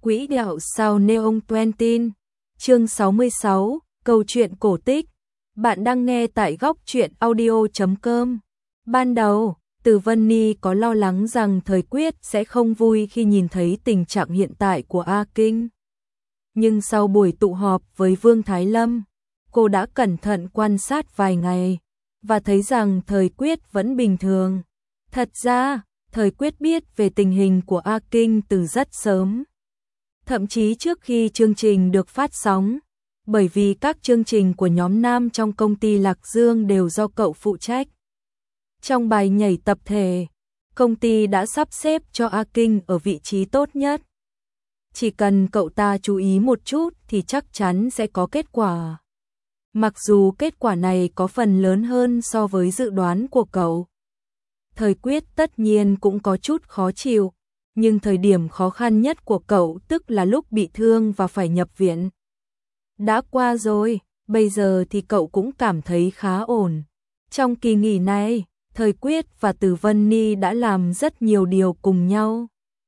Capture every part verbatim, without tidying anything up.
Quỹ đạo sao Neon Twenty, chương sáu mươi sáu, câu chuyện cổ tích. Bạn đang nghe tại góc truyện audio chấm com. Ban đầu, Từ Vân Ni có lo lắng rằng Thời Quyết sẽ không vui khi nhìn thấy tình trạng hiện tại của A Kinh. Nhưng sau buổi tụ họp với Vương Thái Lâm, cô đã cẩn thận quan sát vài ngày và thấy rằng Thời Quyết vẫn bình thường. Thật ra, Thời Quyết biết về tình hình của A Kinh từ rất sớm. Thậm chí trước khi chương trình được phát sóng, bởi vì các chương trình của nhóm nam trong công ty Lạc Dương đều do cậu phụ trách. Trong bài nhảy tập thể, công ty đã sắp xếp cho A Kinh ở vị trí tốt nhất. Chỉ cần cậu ta chú ý một chút thì chắc chắn sẽ có kết quả. Mặc dù kết quả này có phần lớn hơn so với dự đoán của cậu. Thời Quyết tất nhiên cũng có chút khó chịu, nhưng thời điểm khó khăn nhất của cậu tức là lúc bị thương và phải nhập viện. Đã qua rồi, bây giờ thì cậu cũng cảm thấy khá ổn. Trong kỳ nghỉ này, Thời Quyết và Từ Vân Ni đã làm rất nhiều điều cùng nhau.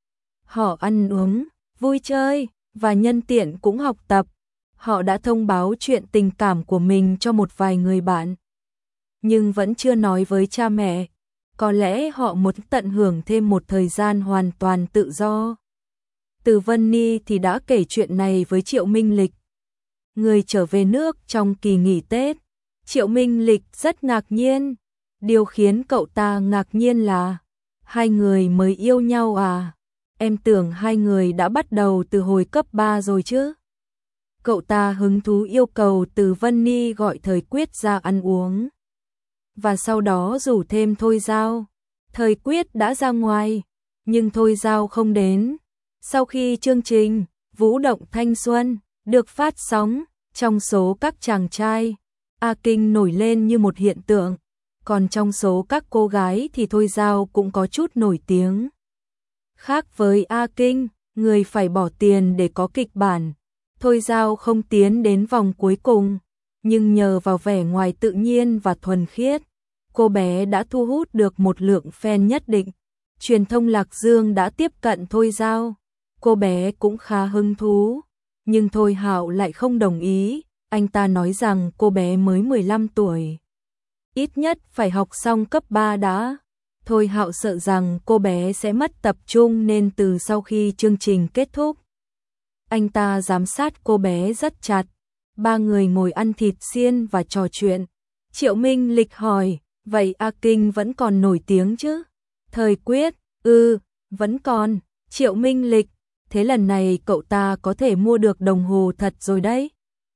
Họ ăn uống, vui chơi, và nhân tiện cũng học tập. Họ đã thông báo chuyện tình cảm của mình cho một vài người bạn, nhưng vẫn chưa nói với cha mẹ. Có lẽ họ muốn tận hưởng thêm một thời gian hoàn toàn tự do. Từ Vân Ni thì đã kể chuyện này với Triệu Minh Lịch, người trở về nước trong kỳ nghỉ Tết. Triệu Minh Lịch rất ngạc nhiên. Điều khiến cậu ta ngạc nhiên là hai người mới yêu nhau à? Em tưởng hai người đã bắt đầu từ hồi cấp ba rồi chứ. Cậu ta hứng thú yêu cầu Từ Vân Ni gọi Thời Quyết ra ăn uống. Và sau đó rủ thêm Thôi Giao. Thời Quyết đã ra ngoài, nhưng Thôi Giao không đến. Sau khi chương trình Vũ động thanh xuân được phát sóng, trong số các chàng trai, A Kinh nổi lên như một hiện tượng. Còn trong số các cô gái thì Thôi Giao cũng có chút nổi tiếng. Khác với A Kinh, người phải bỏ tiền để có kịch bản, Thôi Giao không tiến đến vòng cuối cùng. Nhưng nhờ vào vẻ ngoài tự nhiên và thuần khiết, cô bé đã thu hút được một lượng fan nhất định. Truyền thông Lạc Dương đã tiếp cận Thôi Giao. Cô bé cũng khá hứng thú, nhưng Thôi Hạo lại không đồng ý. Anh ta nói rằng cô bé mới mười lăm tuổi, ít nhất phải học xong cấp ba đã. Thôi Hạo sợ rằng cô bé sẽ mất tập trung nên từ sau khi chương trình kết thúc, anh ta giám sát cô bé rất chặt. Ba người ngồi ăn thịt xiên và trò chuyện. Triệu Minh Lịch hỏi, vậy A Kinh vẫn còn nổi tiếng chứ? Thời Quyết, ừ, vẫn còn. Triệu Minh Lịch, thế lần này cậu ta có thể mua được đồng hồ thật rồi đấy.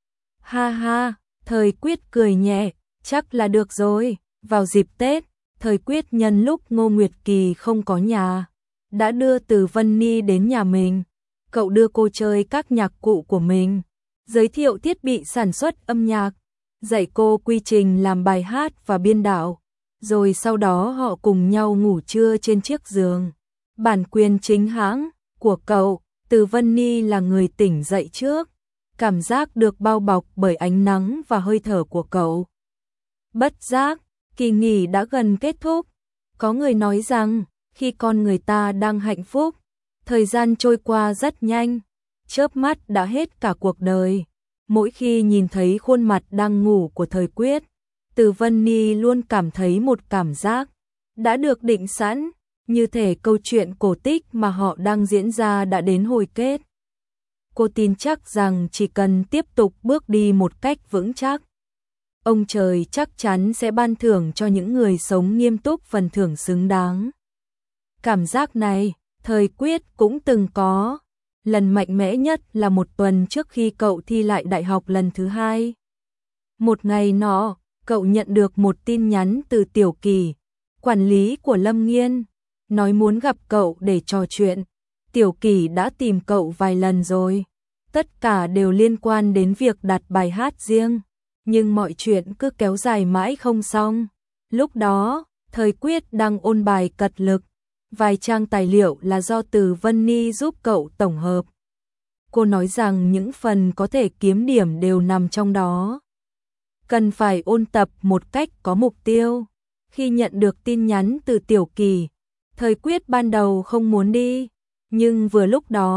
Ha ha, Thời Quyết cười nhẹ, chắc là được rồi. Vào dịp Tết, Thời Quyết nhân lúc Ngô Nguyệt Kỳ không có nhà, đã đưa Từ Vân Ni đến nhà mình. Cậu đưa cô chơi các nhạc cụ của mình, giới thiệu thiết bị sản xuất âm nhạc, dạy cô quy trình làm bài hát và biên đạo, rồi sau đó họ cùng nhau ngủ trưa trên chiếc giường. Bản quyền chính hãng của cậu, Từ Vân Ni là người tỉnh dậy trước, cảm giác được bao bọc bởi ánh nắng và hơi thở của cậu. Bất giác, kỳ nghỉ đã gần kết thúc. Có người nói rằng, khi con người ta đang hạnh phúc, thời gian trôi qua rất nhanh, chớp mắt đã hết cả cuộc đời. Mỗi khi nhìn thấy khuôn mặt đang ngủ của Thời Quyết, Từ Vân Ni luôn cảm thấy một cảm giác đã được định sẵn, như thể câu chuyện cổ tích mà họ đang diễn ra đã đến hồi kết. Cô tin chắc rằng chỉ cần tiếp tục bước đi một cách vững chắc, ông trời chắc chắn sẽ ban thưởng cho những người sống nghiêm túc phần thưởng xứng đáng. Cảm giác này, Thời Quyết cũng từng có. Lần mạnh mẽ nhất là một tuần trước khi cậu thi lại đại học lần thứ hai. Một ngày nọ, cậu nhận được một tin nhắn từ Tiểu Kỳ, quản lý của Lâm Nghiên, nói muốn gặp cậu để trò chuyện. Tiểu Kỳ đã tìm cậu vài lần rồi, tất cả đều liên quan đến việc đặt bài hát riêng, nhưng mọi chuyện cứ kéo dài mãi không xong. Lúc đó, Thời Quyết đang ôn bài cật lực. Vài trang tài liệu là do Từ Vân Ni giúp cậu tổng hợp. Cô nói rằng những phần có thể kiếm điểm đều nằm trong đó. Cần phải ôn tập một cách có mục tiêu. Khi nhận được tin nhắn từ Tiểu Kỳ, Thời Quyết ban đầu không muốn đi, nhưng vừa lúc đó,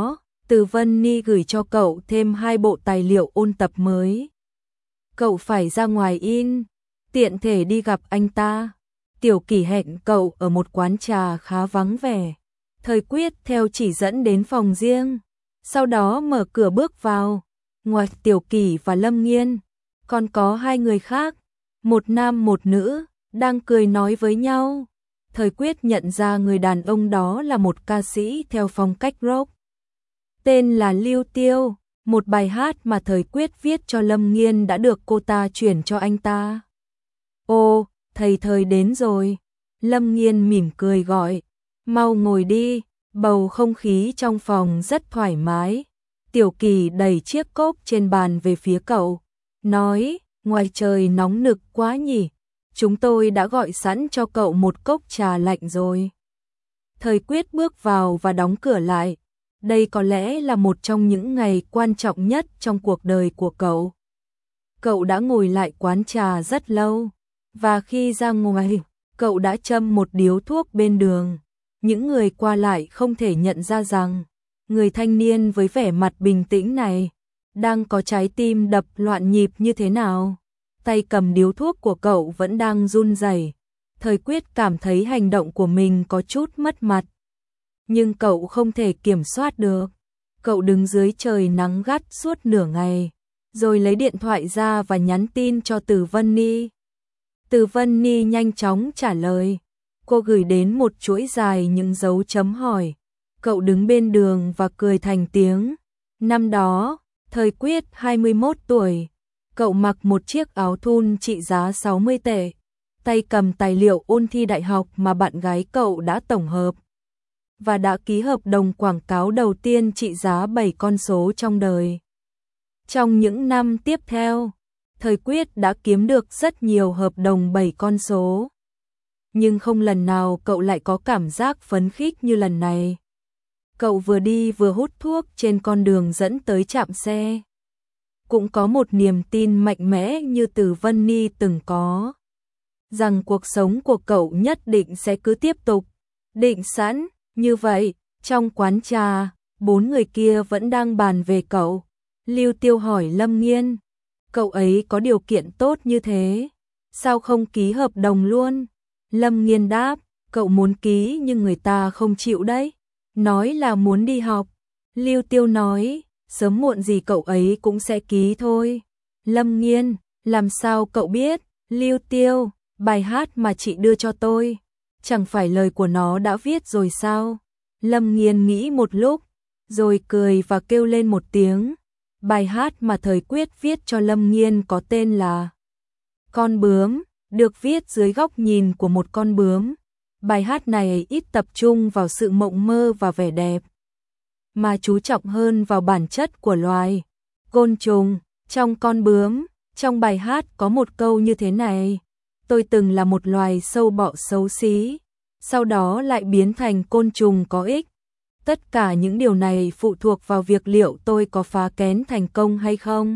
Từ Vân Ni gửi cho cậu thêm hai bộ tài liệu ôn tập mới. Cậu phải ra ngoài in, tiện thể đi gặp anh ta. Tiểu Kỷ hẹn cậu ở một quán trà khá vắng vẻ. Thời Quyết theo chỉ dẫn đến phòng riêng, sau đó mở cửa bước vào. Ngoài Tiểu Kỷ và Lâm Nghiên, còn có hai người khác, một nam một nữ, đang cười nói với nhau. Thời Quyết nhận ra người đàn ông đó là một ca sĩ theo phong cách rock. Tên là Lưu Tiêu, một bài hát mà Thời Quyết viết cho Lâm Nghiên đã được cô ta chuyển cho anh ta. Ô, thầy Thời đến rồi. Lâm Nghiên mỉm cười gọi. Mau ngồi đi, bầu không khí trong phòng rất thoải mái. Tiểu Kỳ đẩy chiếc cốc trên bàn về phía cậu, nói, ngoài trời nóng nực quá nhỉ, chúng tôi đã gọi sẵn cho cậu một cốc trà lạnh rồi. Thời Quyết bước vào và đóng cửa lại. Đây có lẽ là một trong những ngày quan trọng nhất trong cuộc đời của cậu. Cậu đã ngồi lại quán trà rất lâu, và khi ra ngoài, cậu đã châm một điếu thuốc bên đường. Những người qua lại không thể nhận ra rằng, người thanh niên với vẻ mặt bình tĩnh này, đang có trái tim đập loạn nhịp như thế nào. Tay cầm điếu thuốc của cậu vẫn đang run rẩy. Thời Quyết cảm thấy hành động của mình có chút mất mặt. Nhưng cậu không thể kiểm soát được. Cậu đứng dưới trời nắng gắt suốt nửa ngày, rồi lấy điện thoại ra và nhắn tin cho Từ Vân Ni. Từ Vân Ni nhanh chóng trả lời. Cô gửi đến một chuỗi dài những dấu chấm hỏi. Cậu đứng bên đường và cười thành tiếng. Năm đó, Thời Quyết hai mươi mốt tuổi. Cậu mặc một chiếc áo thun trị giá sáu mươi tệ. Tay cầm tài liệu ôn thi đại học mà bạn gái cậu đã tổng hợp. Và đã ký hợp đồng quảng cáo đầu tiên trị giá bảy con số trong đời. Trong những năm tiếp theo, Thời Quyết đã kiếm được rất nhiều hợp đồng bảy con số. Nhưng không lần nào cậu lại có cảm giác phấn khích như lần này. Cậu vừa đi vừa hút thuốc trên con đường dẫn tới trạm xe. Cũng có một niềm tin mạnh mẽ như Từ Vân Ni từng có. Rằng cuộc sống của cậu nhất định sẽ cứ tiếp tục. Định sẵn, như vậy, trong quán trà, bốn người kia vẫn đang bàn về cậu. Lưu Tiêu hỏi Lâm Nghiên. Cậu ấy có điều kiện tốt như thế, sao không ký hợp đồng luôn? Lâm Nghiên đáp, cậu muốn ký nhưng người ta không chịu đấy. Nói là muốn đi học. Lưu Tiêu nói, sớm muộn gì cậu ấy cũng sẽ ký thôi. Lâm Nghiên, làm sao cậu biết? Lưu Tiêu, bài hát mà chị đưa cho tôi, chẳng phải lời của nó đã viết rồi sao? Lâm Nghiên nghĩ một lúc, rồi cười và kêu lên một tiếng. Bài hát mà Thời Quyết viết cho Lâm Nghiên có tên là Con bướm, được viết dưới góc nhìn của một con bướm. Bài hát này ít tập trung vào sự mộng mơ và vẻ đẹp, mà chú trọng hơn vào bản chất của loài côn trùng. Trong Con bướm, trong bài hát có một câu như thế này: tôi từng là một loài sâu bọ xấu xí, sau đó lại biến thành côn trùng có ích. Tất cả những điều này phụ thuộc vào việc liệu tôi có phá kén thành công hay không.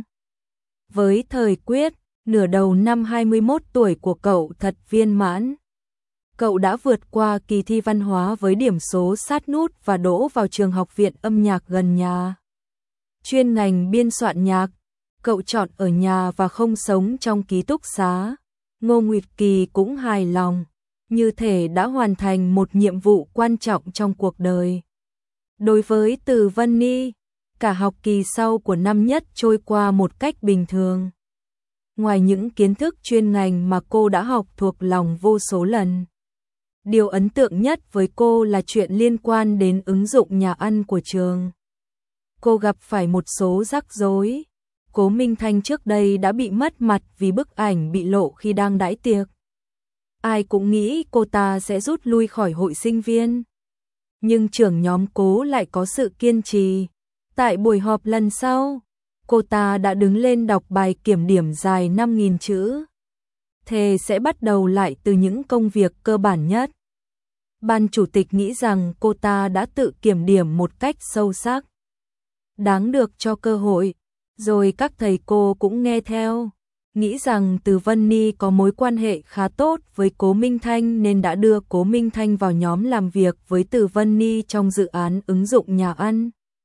Với Thời Quyết, nửa đầu năm hai mươi mốt tuổi của cậu thật viên mãn. Cậu đã vượt qua kỳ thi văn hóa với điểm số sát nút và đỗ vào trường học viện âm nhạc gần nhà. Chuyên ngành biên soạn nhạc, cậu chọn ở nhà và không sống trong ký túc xá. Ngô Nguyệt Kỳ cũng hài lòng, như thể đã hoàn thành một nhiệm vụ quan trọng trong cuộc đời. Đối với Từ Vân Ni, cả học kỳ sau của năm nhất trôi qua một cách bình thường. Ngoài những kiến thức chuyên ngành mà cô đã học thuộc lòng vô số lần, điều ấn tượng nhất với cô là chuyện liên quan đến ứng dụng nhà ăn của trường. Cô gặp phải một số rắc rối. Cố Minh Thanh trước đây đã bị mất mặt vì bức ảnh bị lộ khi đang đãi tiệc. Ai cũng nghĩ cô ta sẽ rút lui khỏi hội sinh viên. Nhưng trưởng nhóm Cố lại có sự kiên trì. Tại buổi họp lần sau, cô ta đã đứng lên đọc bài kiểm điểm dài năm nghìn chữ. Thề sẽ bắt đầu lại từ những công việc cơ bản nhất. Ban chủ tịch nghĩ rằng cô ta đã tự kiểm điểm một cách sâu sắc, đáng được cho cơ hội, rồi các thầy cô cũng nghe theo. Nghĩ rằng Từ Vân Ni có mối quan hệ khá tốt với Cố Minh Thanh nên đã đưa Cố Minh Thanh vào nhóm làm việc với Từ Vân Ni trong dự án ứng dụng nhà ăn.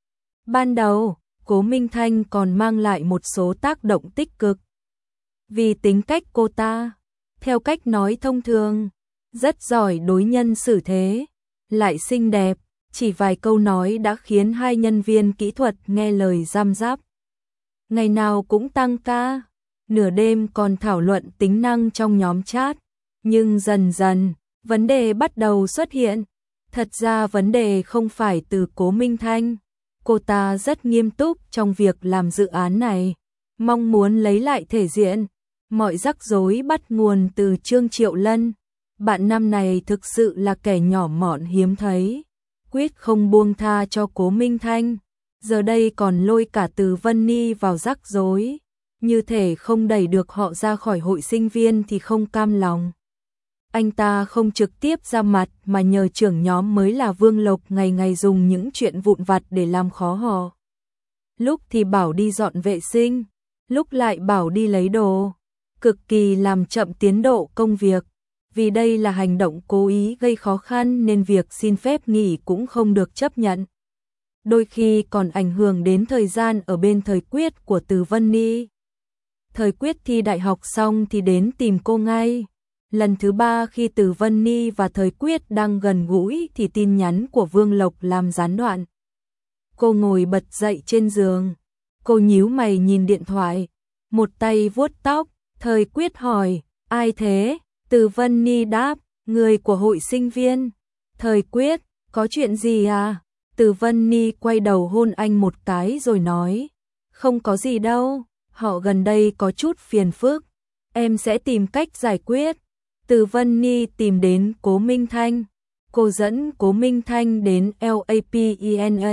Ban đầu, Cố Minh Thanh còn mang lại một số tác động tích cực. Vì tính cách cô ta, theo cách nói thông thường, rất giỏi đối nhân xử thế, lại xinh đẹp, chỉ vài câu nói đã khiến hai nhân viên kỹ thuật nghe lời răm rắp. Ngày nào cũng tăng ca, nửa đêm còn thảo luận tính năng trong nhóm chat, nhưng dần dần, vấn đề bắt đầu xuất hiện. Thật ra vấn đề không phải từ Cố Minh Thanh, cô ta rất nghiêm túc trong việc làm dự án này, mong muốn lấy lại thể diện. Mọi rắc rối bắt nguồn từ Trương Triệu Lân, bạn năm này thực sự là kẻ nhỏ mọn hiếm thấy, quyết không buông tha cho Cố Minh Thanh, giờ đây còn lôi cả Từ Vân Ni vào rắc rối, như thể không đẩy được họ ra khỏi hội sinh viên thì không cam lòng. Anh ta không trực tiếp ra mặt mà nhờ trưởng nhóm mới là Vương Lộc ngày ngày dùng những chuyện vụn vặt để làm khó họ. Lúc thì bảo đi dọn vệ sinh, lúc lại bảo đi lấy đồ, cực kỳ làm chậm tiến độ công việc. Vì đây là hành động cố ý gây khó khăn nên việc xin phép nghỉ cũng không được chấp nhận. Đôi khi còn ảnh hưởng đến thời gian ở bên Thời Quyết của Từ Vân Ni. Thời Quyết thi đại học xong thì đến tìm cô ngay. Lần thứ ba khi Từ Vân Ni và Thời Quyết đang gần gũi thì tin nhắn của Vương Lộc làm gián đoạn. Cô ngồi bật dậy trên giường. Cô nhíu mày nhìn điện thoại, một tay vuốt tóc. Thời Quyết hỏi, ai thế? Từ Vân Ni đáp, người của hội sinh viên. Thời Quyết, có chuyện gì à? Từ Vân Ni quay đầu hôn anh một cái rồi nói, không có gì đâu, họ gần đây có chút phiền phức, em sẽ tìm cách giải quyết. Từ Vân Ni tìm đến Cố Minh Thanh, cô dẫn Cố Minh Thanh đến LAPENA.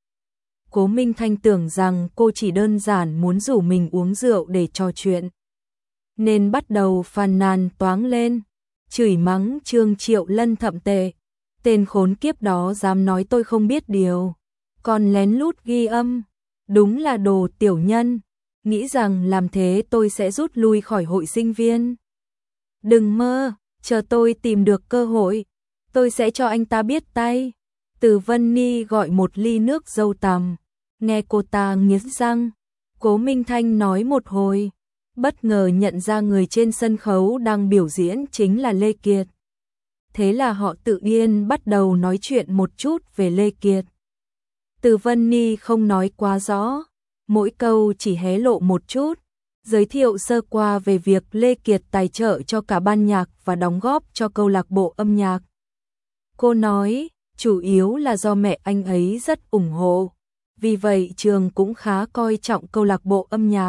Cố Minh Thanh tưởng rằng cô chỉ đơn giản muốn rủ mình uống rượu để trò chuyện, nên bắt đầu phàn nàn toáng lên, chửi mắng Trương Triệu Lân thậm tệ. Tên khốn kiếp đó dám nói tôi không biết điều, còn lén lút ghi âm, đúng là đồ tiểu nhân, nghĩ rằng làm thế tôi sẽ rút lui khỏi hội sinh viên. Đừng mơ, chờ tôi tìm được cơ hội, tôi sẽ cho anh ta biết tay. Từ Vân Ni gọi một ly nước dâu tằm, nghe cô ta nghiến răng. Cố Minh Thanh nói một hồi, bất ngờ nhận ra người trên sân khấu đang biểu diễn chính là Lê Kiệt. Thế là họ tự nhiên bắt đầu nói chuyện một chút về Lê Kiệt. Từ Vân Ni không nói quá rõ, mỗi câu chỉ hé lộ một chút, giới thiệu sơ qua về việc Lê Kiệt tài trợ cho cả ban nhạc và đóng góp cho câu lạc bộ âm nhạc. Cô nói, chủ yếu là do mẹ anh ấy rất ủng hộ, vì vậy trường cũng khá coi trọng câu lạc bộ âm nhạc.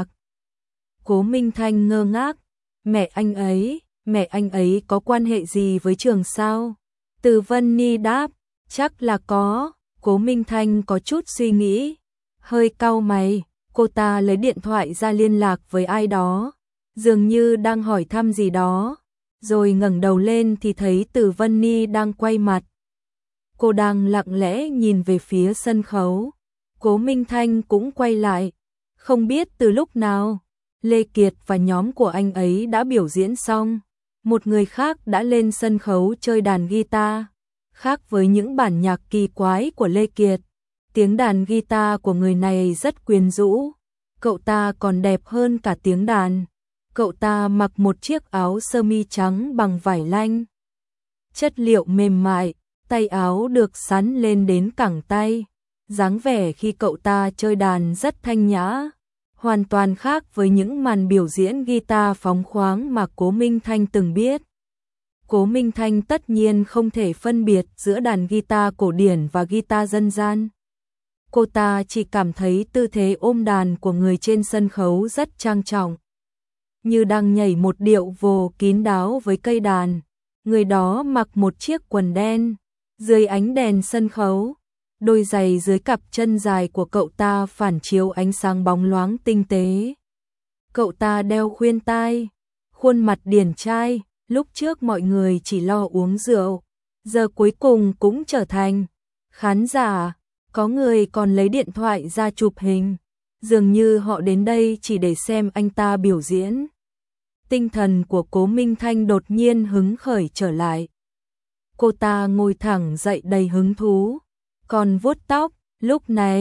Cố Minh Thanh ngơ ngác, mẹ anh ấy, mẹ anh ấy có quan hệ gì với trường sao? Từ Vân Ni đáp, chắc là có. Cố Minh Thanh có chút suy nghĩ, hơi cau mày, cô ta lấy điện thoại ra liên lạc với ai đó, dường như đang hỏi thăm gì đó, rồi ngẩng đầu lên thì thấy Từ Vân Ni đang quay mặt. Cô đang lặng lẽ nhìn về phía sân khấu, Cố Minh Thanh cũng quay lại, không biết từ lúc nào, Lê Kiệt và nhóm của anh ấy đã biểu diễn xong, một người khác đã lên sân khấu chơi đàn guitar. Khác với những bản nhạc kỳ quái của Lê Kiệt, tiếng đàn guitar của người này rất quyến rũ, cậu ta còn đẹp hơn cả tiếng đàn. Cậu ta mặc một chiếc áo sơ mi trắng bằng vải lanh, chất liệu mềm mại, tay áo được sắn lên đến cẳng tay, dáng vẻ khi cậu ta chơi đàn rất thanh nhã, hoàn toàn khác với những màn biểu diễn guitar phóng khoáng mà Cố Minh Thanh từng biết. Cố Minh Thanh tất nhiên không thể phân biệt giữa đàn guitar cổ điển và guitar dân gian. Cô ta chỉ cảm thấy tư thế ôm đàn của người trên sân khấu rất trang trọng, như đang nhảy một điệu vồ kín đáo với cây đàn. Người đó mặc một chiếc quần đen, dưới ánh đèn sân khấu, đôi giày dưới cặp chân dài của cậu ta phản chiếu ánh sáng bóng loáng tinh tế. Cậu ta đeo khuyên tai, khuôn mặt điển trai, lúc trước mọi người chỉ lo uống rượu, giờ cuối cùng cũng trở thành khán giả, có người còn lấy điện thoại ra chụp hình, dường như họ đến đây chỉ để xem anh ta biểu diễn. Tinh thần của Cố Minh Thanh đột nhiên hứng khởi trở lại. Cô ta ngồi thẳng dậy đầy hứng thú, còn vuốt tóc, lúc này,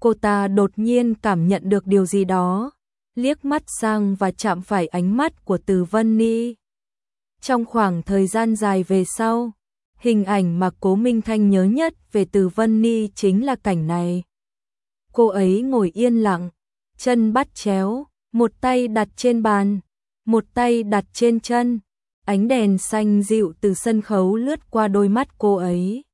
Cô ta đột nhiên cảm nhận được điều gì đó, liếc mắt sang và chạm phải ánh mắt của Từ Vân Ni. Trong khoảng thời gian dài về sau, hình ảnh mà Cố Minh Thanh nhớ nhất về Từ Vân Ni chính là cảnh này. Cô ấy ngồi yên lặng, chân bắt chéo, một tay đặt trên bàn, một tay đặt trên chân. Ánh đèn xanh dịu từ sân khấu lướt qua đôi mắt cô ấy.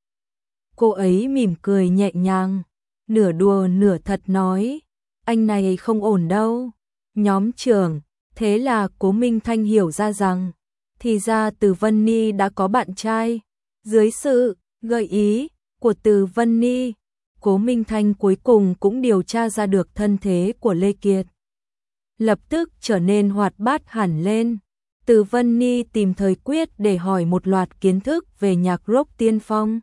Cô ấy mỉm cười nhẹ nhàng, nửa đùa nửa thật nói, anh này không ổn đâu. Nhóm trưởng, thế là Cố Minh Thanh hiểu ra rằng, thì ra Từ Vân Ni đã có bạn trai. Dưới sự gợi ý của Từ Vân Ni, Cố Minh Thanh cuối cùng cũng điều tra ra được thân thế của Lê Kiệt. Lập tức trở nên hoạt bát hẳn lên. Từ Vân Ni tìm Thời Quyết để hỏi một loạt kiến thức về nhạc rock tiên phong.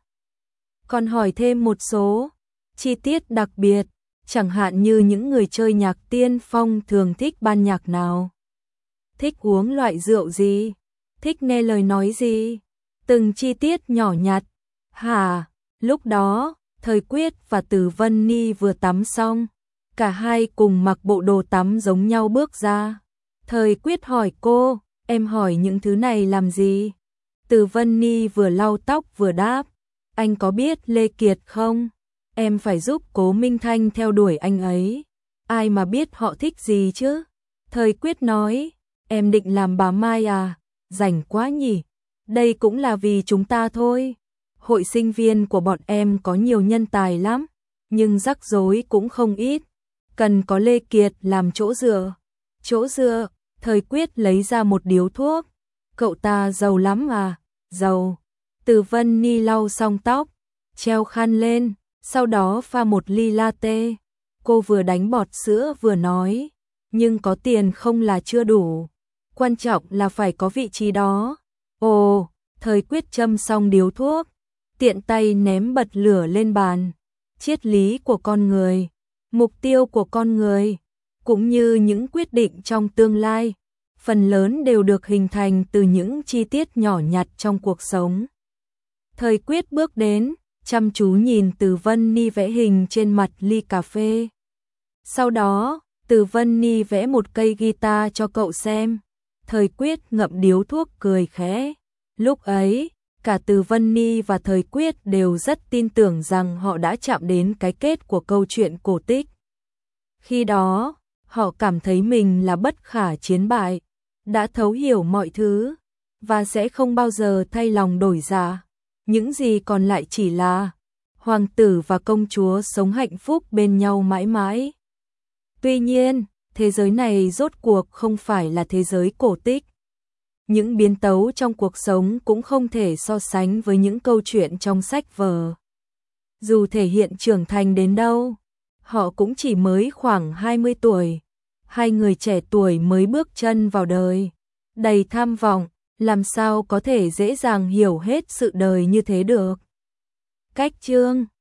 Còn hỏi thêm một số chi tiết đặc biệt, chẳng hạn như những người chơi nhạc tiên phong thường thích ban nhạc nào, thích uống loại rượu gì, thích nghe lời nói gì, từng chi tiết nhỏ nhặt. Hả? Lúc đó, Thời Quyết và Từ Vân Ni vừa tắm xong, cả hai cùng mặc bộ đồ tắm giống nhau bước ra. Thời Quyết hỏi cô, em hỏi những thứ này làm gì? Từ Vân Ni vừa lau tóc vừa đáp, anh có biết Lê Kiệt không? Em phải giúp Cố Minh Thanh theo đuổi anh ấy. Ai mà biết họ thích gì chứ? Thời Quyết nói, em định làm bà Mai à? Rảnh quá nhỉ? Đây cũng là vì chúng ta thôi. Hội sinh viên của bọn em có nhiều nhân tài lắm, nhưng rắc rối cũng không ít. Cần có Lê Kiệt làm chỗ dựa. Chỗ dựa? Thời Quyết lấy ra một điếu thuốc. Cậu ta giàu lắm à? Giàu. Từ Vân Ni lau xong tóc, treo khăn lên, sau đó pha một ly latte. Cô vừa đánh bọt sữa vừa nói, nhưng có tiền không là chưa đủ. Quan trọng là phải có vị trí đó. Ồ, Thời Quyết châm xong điếu thuốc, tiện tay ném bật lửa lên bàn. Triết lý của con người, mục tiêu của con người, cũng như những quyết định trong tương lai, phần lớn đều được hình thành từ những chi tiết nhỏ nhặt trong cuộc sống. Thời Quyết bước đến, chăm chú nhìn Từ Vân Ni vẽ hình trên mặt ly cà phê. Sau đó, Từ Vân Ni vẽ một cây guitar cho cậu xem. Thời Quyết ngậm điếu thuốc cười khẽ. Lúc ấy, cả Từ Vân Ni và Thời Quyết đều rất tin tưởng rằng họ đã chạm đến cái kết của câu chuyện cổ tích. Khi đó, họ cảm thấy mình là bất khả chiến bại, đã thấu hiểu mọi thứ, và sẽ không bao giờ thay lòng đổi dạ. Những gì còn lại chỉ là hoàng tử và công chúa sống hạnh phúc bên nhau mãi mãi. Tuy nhiên, thế giới này rốt cuộc không phải là thế giới cổ tích. Những biến tấu trong cuộc sống cũng không thể so sánh với những câu chuyện trong sách vở. Dù thể hiện trưởng thành đến đâu, họ cũng chỉ mới khoảng hai mươi tuổi. Hai người trẻ tuổi mới bước chân vào đời, đầy tham vọng, làm sao có thể dễ dàng hiểu hết sự đời như thế được. Cách chương